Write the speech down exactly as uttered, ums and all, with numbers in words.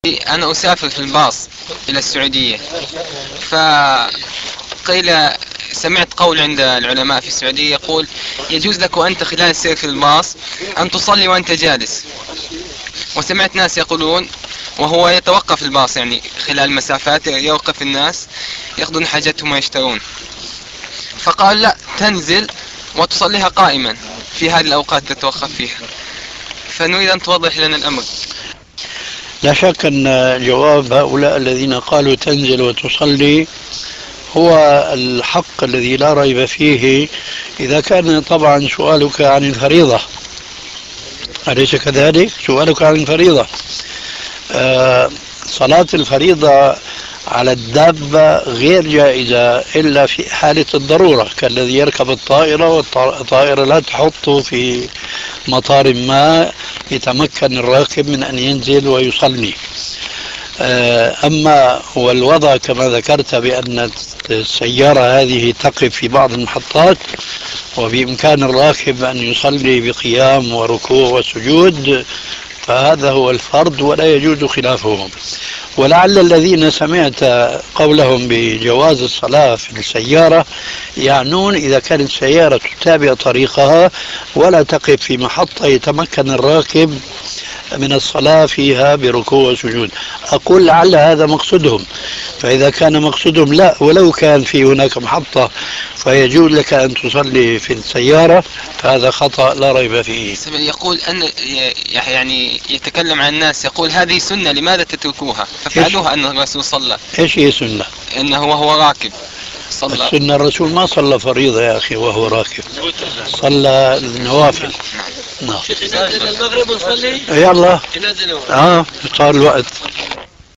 أنا أسافر في الباص إلى السعودية، فقيل سمعت قول عند العلماء في السعودية يقول يجوز لك وأنت خلال السير في الباص أن تصلي وأنت جالس، وسمعت ناس يقولون وهو يتوقف الباص يعني خلال مسافات يوقف الناس يأخذون حاجتهم ويشترون، فقال لا تنزل وتصليها قائما في هذه الأوقات تتوقف فيها، فنريد أن توضح لنا الأمر. لا شك أن جواب هؤلاء الذين قالوا تنزل وتصلي هو الحق الذي لا ريب فيه، إذا كان طبعا سؤالك عن الفريضة، أليس كذلك؟ سؤالك عن الفريضة. آه صلاة الفريضة على الدابة غير جائزة إلا في حالة الضرورة، كالذي يركب الطائرة والطائرة لا تحطه في مطار ما يتمكن الراكب من أن ينزل ويصلي. أما والوضع كما ذكرت بأن السيارة هذه تقف في بعض المحطات وبإمكان الراكب أن يصلي بقيام وركوع وسجود، فهذا هو الفرض ولا يجوز خلافه. ولعل الذين سمعت قولهم بجواز الصلاة في السيارة يعنون إذا كانت السيارة تتابع طريقها ولا تقف في محطة يتمكن الراكب من الصلاة فيها بركوع وسجود. أقول لعل هذا مقصودهم، فإذا كان مقصودهم لا، ولو كان في هناك محطة فيجوز لك أن تصلي في السيارة، فهذا خطأ لا ريب فيه. يقول أن يعني يتكلم عن الناس يقول هذه سنة لماذا تتركوها، ففعلوها أن الرسول صلى. إيش هي سنة؟ أنه وهو راكب صلى. السنة الرسول ما صلى فريضة يا أخي وهو راكب، صلى النوافل. نعم. المغرب نصلي؟ يلا. اه صار الوقت.